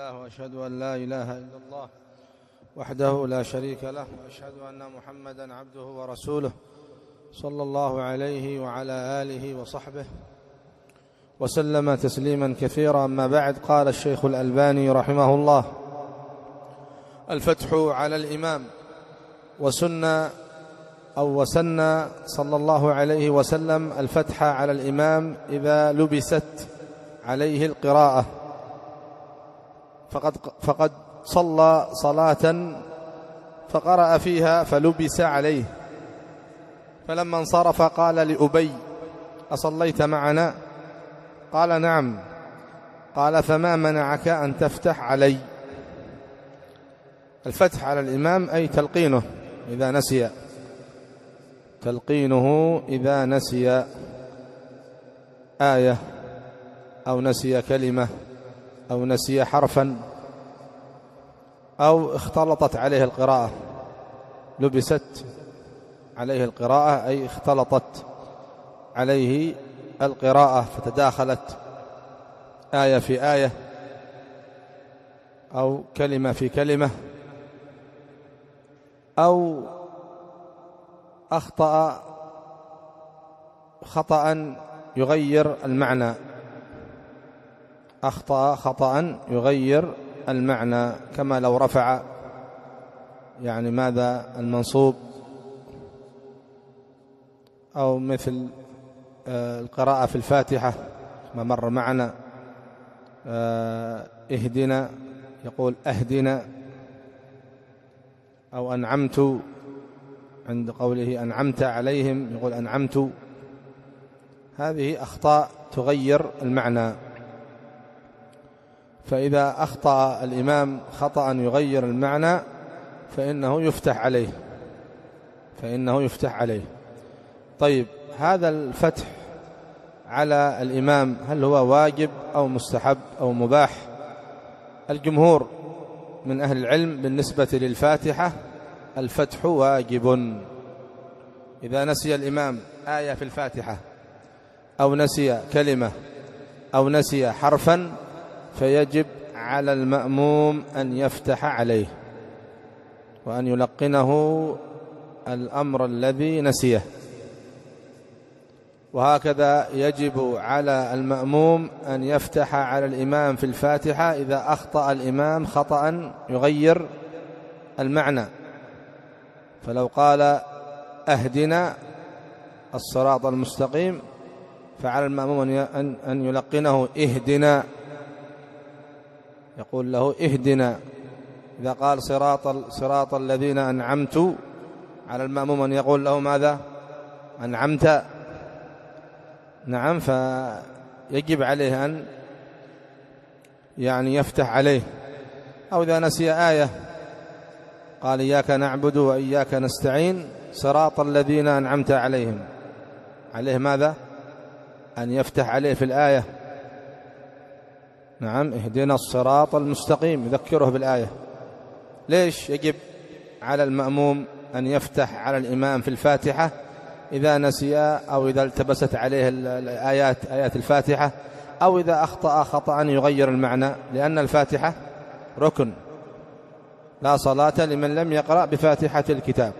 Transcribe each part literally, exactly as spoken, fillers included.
الله وأشهد أن لا إله إلا الله وحده لا شريك له، وأشهد أن محمدا عبده ورسوله صلى الله عليه وعلى آله وصحبه وسلم تسليما كثيرا. أما بعد، قال الشيخ الألباني رحمه الله: الفتح على الإمام. وسن أو وسن صلى الله عليه وسلم الفتح على الإمام إذا لبست عليه القراءة، فقد, فقد صلى صلاة فقرأ فيها فلبس عليه، فلما انصرف قال لأبي: أصليت معنا؟ قال: نعم. قال: فما منعك أن تفتح علي؟ الفتح على الإمام أي تلقينه إذا نسي، تلقينه إذا نسي آية أو نسي كلمة أو نسي حرفا أو اختلطت عليه القراءة. لبست عليه القراءة أي اختلطت عليه القراءة، فتداخلت آية في آية أو كلمة في كلمة، أو أخطأ خطأ يغير المعنى، أخطأ خطأ يغير المعنى، كما لو رفع يعني ماذا المنصوب، أو مثل القراءة في الفاتحة ما مر معنا، اهدنا يقول أهدنا، أو أنعمت عند قوله أنعمت عليهم يقول أنعمت. هذه أخطاء تغير المعنى، فإذا أخطأ الإمام خطأ يغير المعنى فإنه يفتح عليه، فإنه يفتح عليه. طيب، هذا الفتح على الإمام هل هو واجب أو مستحب أو مباح؟ الجمهور من أهل العلم بالنسبة للفاتحة الفتح واجب. إذا نسي الإمام آية في الفاتحة أو نسي كلمة أو نسي حرفا فيجب على المأموم أن يفتح عليه وأن يلقنه الأمر الذي نسيه. وهكذا يجب على المأموم أن يفتح على الإمام في الفاتحة إذا أخطأ الإمام خطأ يغير المعنى، فلو قال أهدنا الصراط المستقيم فعلى المأموم أن يلقنه اهدنا، يقول له اهدنا. إذا قال صراط, صراط الذين أنعمت، على المأموم أن يقول له ماذا؟ أنعمت. نعم، فيجب عليه أن يعني يفتح عليه. أو إذا نسي آية قال إياك نعبد وإياك نستعين صراط الذين أنعمت عليهم، عليه ماذا؟ أن يفتح عليه في الآية. نعم، اهدنا الصراط المستقيم، يذكره بالآية. ليش يجب على المأموم أن يفتح على الإمام في الفاتحة إذا نسي أو إذا التبست عليه الآيات آيات الفاتحة، أو إذا أخطأ خطأ يغير المعنى؟ لأن الفاتحة ركن، لا صلاة لمن لم يقرأ بفاتحة الكتاب.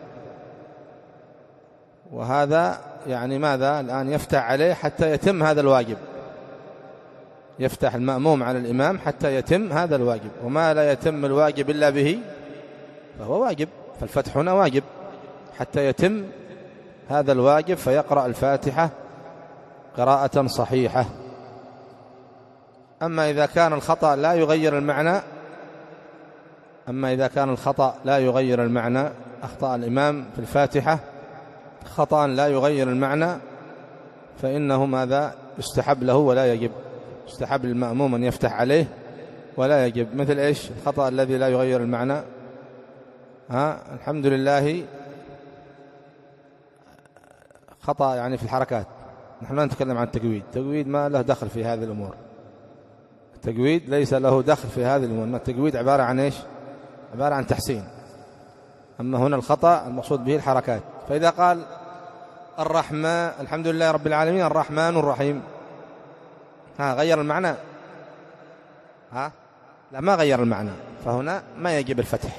وهذا يعني ماذا؟ الآن يفتح عليه حتى يتم هذا الواجب، يفتح المأموم على الإمام حتى يتم هذا الواجب، وما لا يتم الواجب إلا به فهو واجب، فالفتح هنا واجب حتى يتم هذا الواجب، فيقرأ الفاتحة قراءة صحيحة. أما إذا كان الخطأ لا يغير المعنى أما إذا كان الخطأ لا يغير المعنى أخطأ الإمام في الفاتحة خطأ لا يغير المعنى، فإنه ماذا؟ يستحب له ولا يجب، يستحب للمأموم أن يفتح عليه ولا يجب. مثل إيش الخطأ الذي لا يغير المعنى؟ ها الحمد لله خطأ يعني في الحركات. نحن لا نتكلم عن التجويد، التجويد ما له دخل في هذه الأمور، التجويد ليس له دخل في هذه الأمور، التجويد عبارة عن إيش؟ عبارة عن تحسين. أما هنا الخطأ المقصود به الحركات. فإذا قال الرحمن الحمد لله رب العالمين الرحمن الرحيم، ها غير المعنى؟ ها لا، ما غير المعنى، فهنا ما يجب الفتح.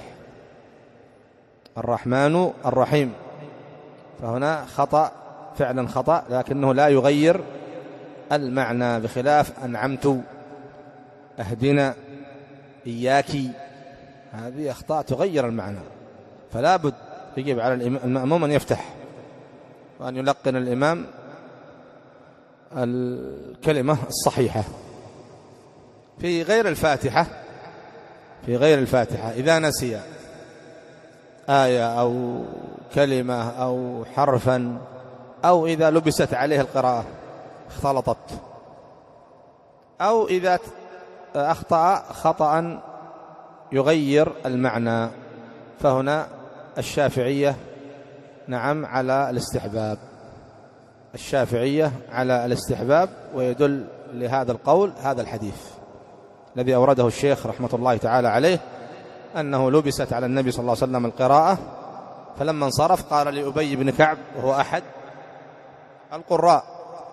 الرحمن الرحيم، فهنا خطأ، فعلا خطأ، لكنه لا يغير المعنى، بخلاف أنعمت، أهدنا، إياكي، هذه أخطاء تغير المعنى. فلا بد يجب على المأموم أن يفتح وأن يلقن الإمام الكلمة الصحيحة. في غير الفاتحة في غير الفاتحة إذا نسي آية أو كلمة أو حرفا، أو إذا لبست عليه القراءة اختلطت، أو إذا أخطأ خطأ يغير المعنى، فهنا الشافعية نعم على الاستحباب، الشافعية على الاستحباب، ويدل لهذا القول هذا الحديث الذي أورده الشيخ رحمة الله تعالى عليه، أنه لبست على النبي صلى الله عليه وسلم القراءة، فلما انصرف قال لأبي بن كعب وهو أحد القراء،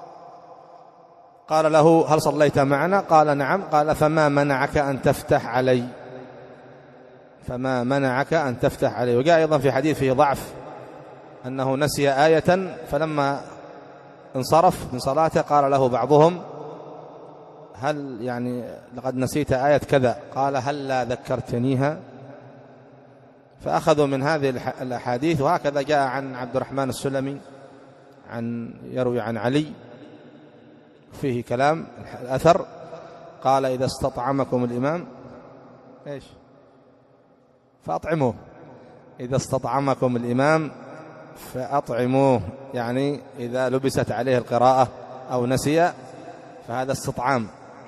قال له: هل صليت معنا؟ قال: نعم. قال: فما منعك أن تفتح علي فما منعك أن تفتح علي وجاء أيضا في حديث فيه ضعف أنه نسي آية، فلما انصرف من صلاته قال له بعضهم: هل يعني لقد نسيت آية كذا؟ قال: هل لا ذكرتنيها؟ فأخذوا من هذه الأحاديث. وهكذا جاء عن عبد الرحمن السلمي عن يروي عن علي فيه كلام الأثر، قال: إذا استطعمكم الإمام إيش فأطعموه إذا استطعمكم الإمام فأطعموه، يعني إذا لبست عليه القراءة أو نسي فهذا استطعام،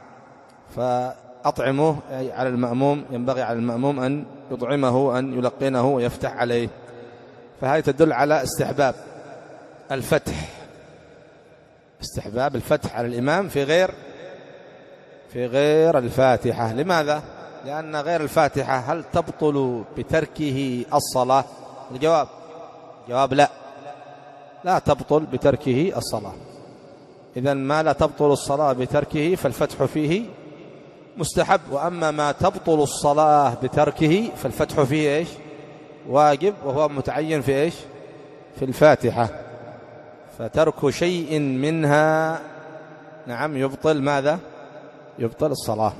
فأطعموه أي على المأموم، ينبغي على المأموم أن يطعمه، أن يلقنه ويفتح عليه. فهذه تدل على استحباب الفتح، استحباب الفتح على الإمام في غير في غير الفاتحة. لماذا؟ لأن غير الفاتحة هل تبطل بتركه الصلاة؟ الجواب جواب لا لا تبطل بتركه الصلاة. إذن ما لا تبطل الصلاة بتركه فالفتح فيه مستحب، وأما ما تبطل الصلاة بتركه فالفتح فيه إيش؟ واجب، وهو متعين في إيش؟ في الفاتحة. فترك شيء منها نعم يبطل ماذا؟ يبطل الصلاة.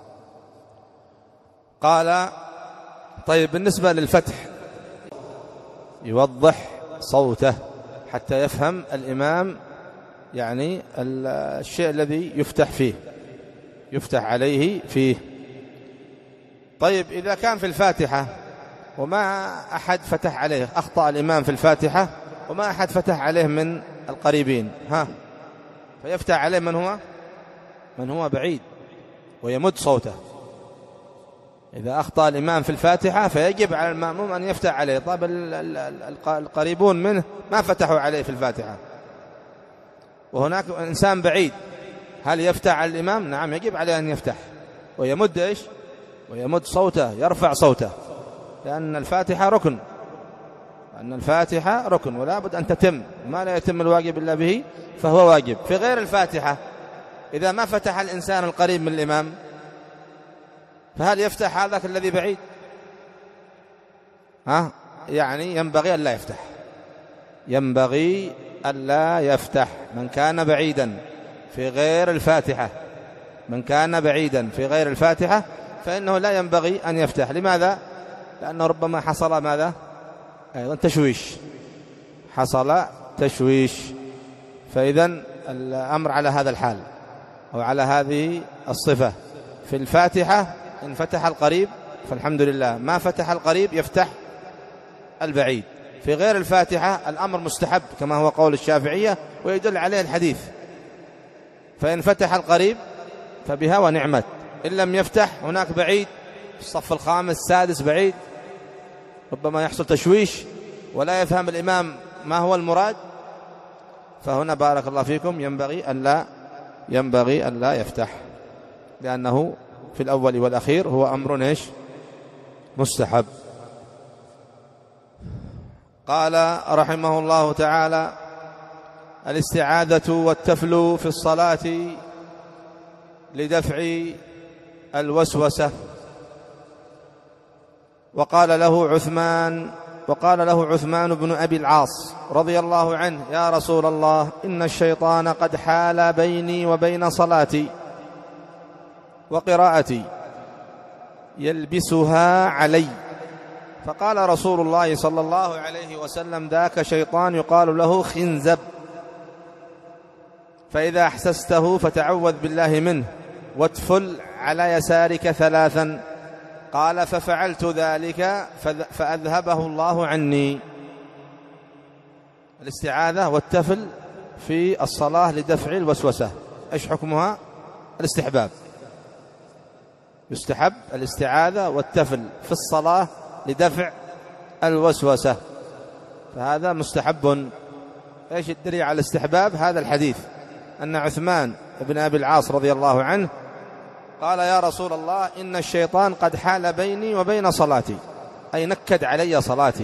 قال: طيب بالنسبة للفتح يوضح صوته حتى يفهم الإمام يعني الشيء الذي يفتح فيه يفتح عليه فيه. طيب إذا كان في الفاتحة وما أحد فتح عليه، أخطأ الإمام في الفاتحة وما أحد فتح عليه من القريبين، ها فيفتح عليه من هو من هو بعيد ويمد صوته. إذا أخطأ الإمام في الفاتحة فيجب على المأموم أن يفتح عليه. طيب القريبون منه ما فتحوا عليه في الفاتحة وهناك إنسان بعيد، هل يفتح على الإمام؟ نعم يجب عليه أن يفتح ويمد إيش؟ ويمد صوته، يرفع صوته، لأن الفاتحة ركن لأن الفاتحة ركن ولا بد أن تتم، ما لا يتم الواجب إلا به فهو واجب. في غير الفاتحة إذا ما فتح الإنسان القريب من الإمام فهل يفتح هذاك الذي بعيد؟ ها يعني ينبغي أن لا يفتح ينبغي أن لا يفتح من كان بعيدا في غير الفاتحة من كان بعيدا في غير الفاتحة فإنه لا ينبغي أن يفتح. لماذا؟ لأنه ربما حصل ماذا؟ أيضا تشويش حصل تشويش فإذن الأمر على هذا الحال أو على هذه الصفة. في الفاتحة إن فتح القريب فالحمد لله، ما فتح القريب يفتح البعيد. في غير الفاتحة الأمر مستحب كما هو قول الشافعية ويدل عليه الحديث، فإن فتح القريب فبها ونعمت، إن لم يفتح هناك بعيد الصف الخامس السادس بعيد ربما يحصل تشويش ولا يفهم الإمام ما هو المراد، فهنا بارك الله فيكم ينبغي أن لا ينبغي أن لا يفتح، لأنه في الأول والأخير هو أمر إيش؟ مستحب. قال رحمه الله تعالى: الاستعاذة والتفل في الصلاة لدفع الوسوسة وقال له عثمان وقال له عثمان بن أبي العاص رضي الله عنه: يا رسول الله، إن الشيطان قد حال بيني وبين صلاتي وقراءتي يلبسها علي. فقال رسول الله صلى الله عليه وسلم: ذاك شيطان يقال له خنزب، فإذا أحسسته فتعوذ بالله منه واتفل على يسارك ثلاثا. قال: ففعلت ذلك فأذهبه الله عني. الاستعاذة والتفل في الصلاة لدفع الوسوسة، إيش حكمها؟ الاستحباب. يستحب الاستعاذة والتفل في الصلاة لدفع الوسوسة، فهذا مستحب. إيش الدليل على الاستحباب؟ هذا الحديث، أن عثمان بن أبي العاص رضي الله عنه قال: يا رسول الله، إن الشيطان قد حال بيني وبين صلاتي، أي نكد علي صلاتي،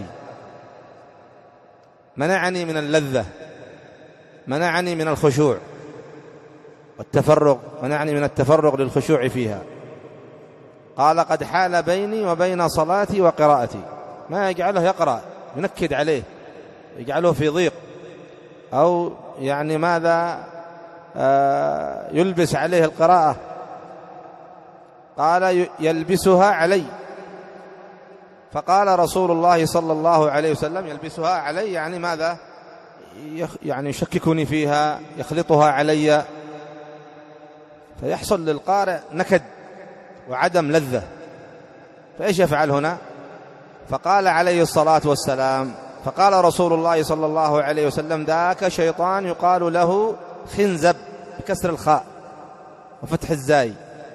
منعني من اللذة، منعني من الخشوع والتفرغ، منعني من التفرغ للخشوع فيها. قال: قد حال بيني وبين صلاتي وقراءتي، ما يجعله يقرأ، ينكد عليه، يجعله في ضيق، أو يعني ماذا آه يلبس عليه القراءة. قال: يلبسها علي. فقال رسول الله صلى الله عليه وسلم: يلبسها علي يعني ماذا؟ يعني يشككني فيها، يخلطها علي، فيحصل للقارئ نكد وعدم لذة. فإيش يفعل هنا؟ فقال عليه الصلاة والسلام فقال رسول الله صلى الله عليه وسلم: ذاك شيطان يقال له خنزب، بكسر الخاء وفتح الزاي،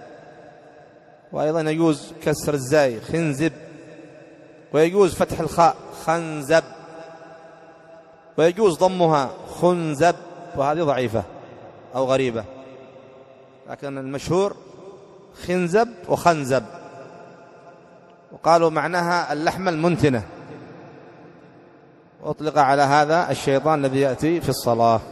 وأيضا يجوز كسر الزاي خنزب، ويجوز فتح الخاء خنزب، ويجوز ضمها خنزب، وهذه ضعيفة أو غريبة، لكن المشهور خنزب وخنزب، وقالوا معناها اللحمة المنتنة، وأطلق على هذا الشيطان الذي يأتي في الصلاة.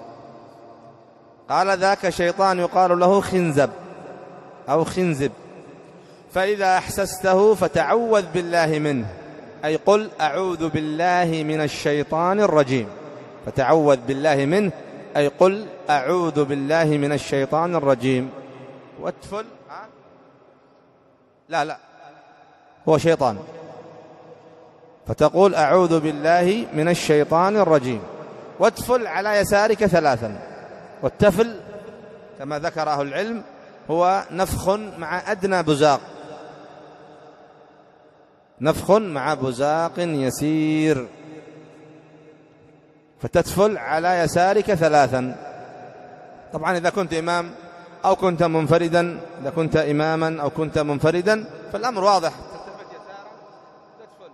قال: ذاك شيطان يقال له خنزب أو خنزب، فإذا أحسسته فتعوذ بالله منه، أي قل: أعوذ بالله من الشيطان الرجيم. فتعوذ بالله منه أي قل: أعوذ بالله من الشيطان الرجيم. واتفل لا لا هو شيطان، فتقول: أعوذ بالله من الشيطان الرجيم، واتفل على يسارك ثلاثا. والتفل كما ذكره العلم هو نفخ مع أدنى بزاق، نفخ مع بزاق يسير، فتتفل على يسارك ثلاثا. طبعا إذا كنت إمام أو كنت منفردا، إذا كنت إماما أو كنت منفردا فالأمر واضح، تلتفت يسارا تتفل،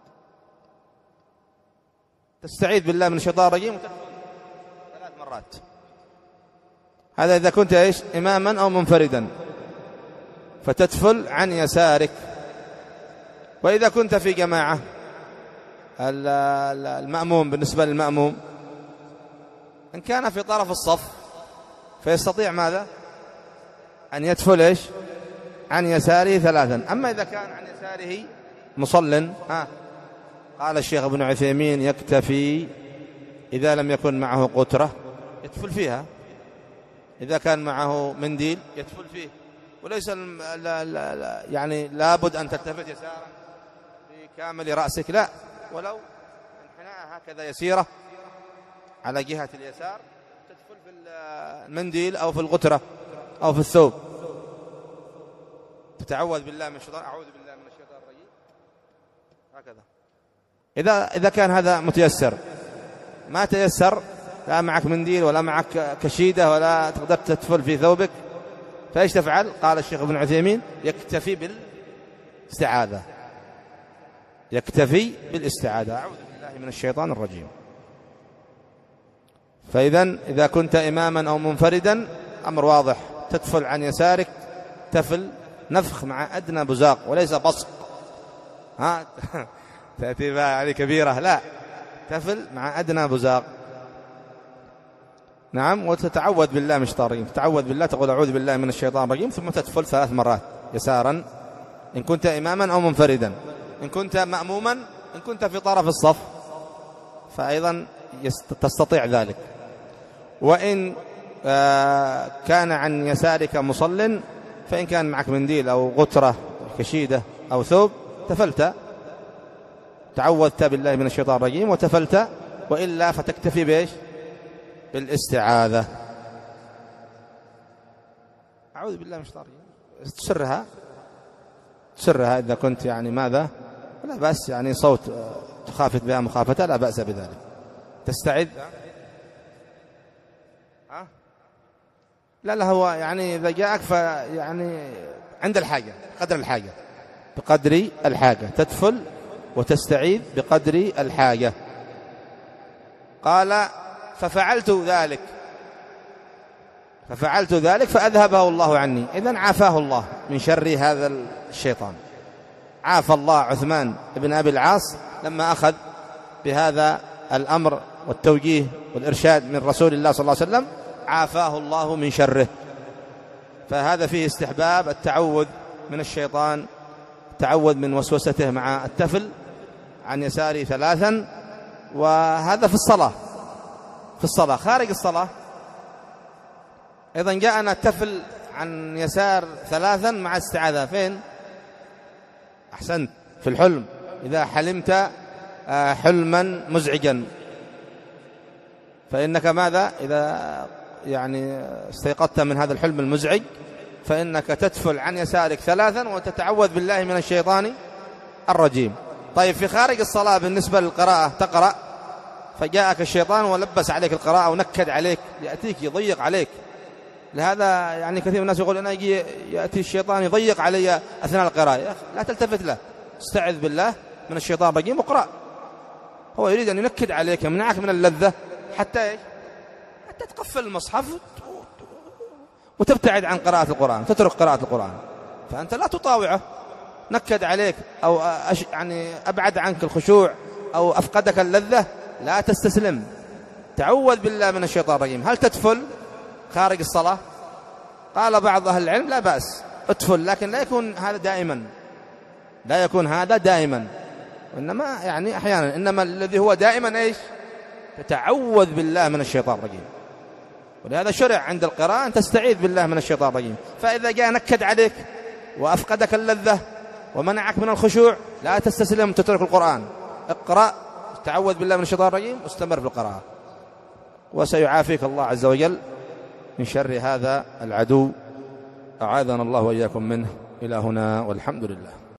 تستعيذ بالله من الشيطان الرجيم وتتفل ثلاث مرات. هذا إذا كنت إيش؟ إماما أو منفردا، فتتفل عن يسارك. وإذا كنت في جماعة، المأموم، بالنسبة للمأموم إن كان في طرف الصف فيستطيع ماذا؟ أن يتفل إيش؟ عن يساره ثلاثا. أما إذا كان عن يساره مصل، ها قال الشيخ ابن عثيمين: يكتفي إذا لم يكن معه قترة يتفل فيها، إذا كان معه منديل يتفل فيه، وليس لا لا لا يعني لابد أن تلتفت يسارا في كامل رأسك، لا، ولو انحناء هكذا يسيرة على جهة اليسار تدخل في المنديل أو في الغترة أو في الثوب، تتعوذ بالله من الشيطان، أعوذ بالله من الشيطان الرجيم، هكذا. إذا إذا كان هذا متيسر. ما تيسر، لا معك منديل ولا معك كشيدة ولا تقدر تدفل في ثوبك، فإيش تفعل؟ قال الشيخ ابن عثيمين: يكتفي بالاستعاذة، يكتفي بالاستعاذة، أعوذ بالله من الشيطان الرجيم. فإذا إذا كنت إماما أو منفردا أمر واضح، تدفل عن يسارك تفل نفخ مع أدنى بزاق، وليس بصق ها تأتي بها عليه كبيرة، لا، تفل مع أدنى بزاق. نعم. وتتعوذ بالله من الشيطان الرجيم، تتعوذ بالله، تقول: أعوذ بالله من الشيطان الرجيم، ثم تدفل ثلاث مرات يسارا إن كنت إماما أو منفردا. إن كنت مأموما، إن كنت في طرف الصف فأيضا تستطيع ذلك. وإن كان عن يسارك مصل، فإن كان معك منديل أو غترة كشيدة أو ثوب تفلت، تعوذت بالله من الشيطان الرجيم وتفلت، وإلا فتكتفي بإيش؟ بالاستعاذة. أعوذ بالله من الشيطان الرجيم، تسرها تسرها إذا كنت يعني ماذا لا بأس، يعني صوت تخافت بها مخافة لا بأس بذلك. تستعد ها؟ لا لا هو يعني إذا جاءك فيعني عند الحاجة، قدر الحاجة، بقدر الحاجة تدفل وتستعيذ بقدر الحاجة. قال ففعلت ذلك ففعلت ذلك فأذهبه الله عني. إذن عافاه الله من شر هذا الشيطان. عافى الله عثمان بن أبي العاص لما أخذ بهذا الأمر والتوجيه والإرشاد من رسول الله صلى الله عليه وسلم، عافاه الله من شره. فهذا فيه استحباب التعوذ من الشيطان، التعوذ من وسوسته مع التفل عن يساري ثلاثا. وهذا في الصلاة. في الصلاة خارج الصلاة أيضا جاءنا التفل عن يسار ثلاثا مع استعاذة. فين؟ أحسنت، في الحلم. إذا حلمت حلما مزعجا فإنك ماذا؟ إذا يعني استيقظت من هذا الحلم المزعج فإنك تتفل عن يسارك ثلاثا وتتعوذ بالله من الشيطان الرجيم. طيب في خارج الصلاة بالنسبة للقراءة تقرأ، فجاءك الشيطان ولبس عليك القراءة ونكد عليك، يأتيك يضيق عليك. لهذا يعني كثير من الناس يقول أنا يجي يأتي الشيطان يضيق علي أثناء القراءة. يا أخي لا تلتفت له، استعذ بالله من الشيطان الرجيم واقرأ. هو يريد أن ينكد عليك، يمنعك من اللذة حتى إيش؟ حتى تقفل المصحف وتبتعد عن قراءة القرآن، تترك قراءة القرآن. فأنت لا تطاوعه. نكد عليك أو أش... يعني أبعد عنك الخشوع أو أفقدك اللذة، لا تستسلم. تعوذ بالله من الشيطان الرجيم. هل تتفل خارج الصلاة؟ قال بعض أهل العلم لا بأس اتفل، لكن لا يكون هذا دائما، لا يكون هذا دائما، وإنما يعني أحيانا. إنما الذي هو دائما إيش؟ تتعوذ بالله من الشيطان الرجيم. ولهذا شرع عند القراءة أن تستعيذ بالله من الشيطان الرجيم. فإذا جاء نكد عليك وأفقدك اللذة ومنعك من الخشوع لا تستسلم تترك القرآن، اقرأ، تعوذ بالله من الشيطان الرجيم واستمر في القراءة، وسيعافيك الله عز وجل من شر هذا العدو. أعاذنا الله وإياكم منه. إلى هنا والحمد لله.